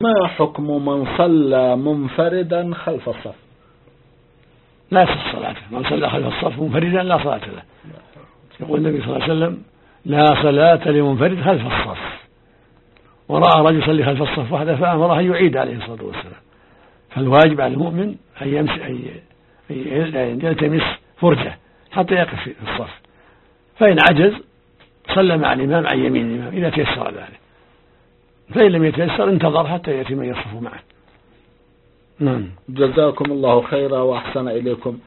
ما حكم من صلى منفردا خلف الصف؟ لا تصح صلاته. من صلى خلف الصف منفردا لا صلاة له. يقول النبي صلى الله عليه وسلم: لا صلاة لمنفرد خلف الصف. ورأى رجل يصلي خلف الصف وحده فأمره أن يعيد عليه الصلاة والسلام. فالواجب على المؤمن أن يلتمس فرجة حتى يقف في الصف، فإن عجز صلى مع الإمام عن يمين الإمام إذا تيسر ذلك، فإن لم يتيسر انتظر حتى يأتي من يصف معه. جزاكم الله خيرا وأحسن إليكم.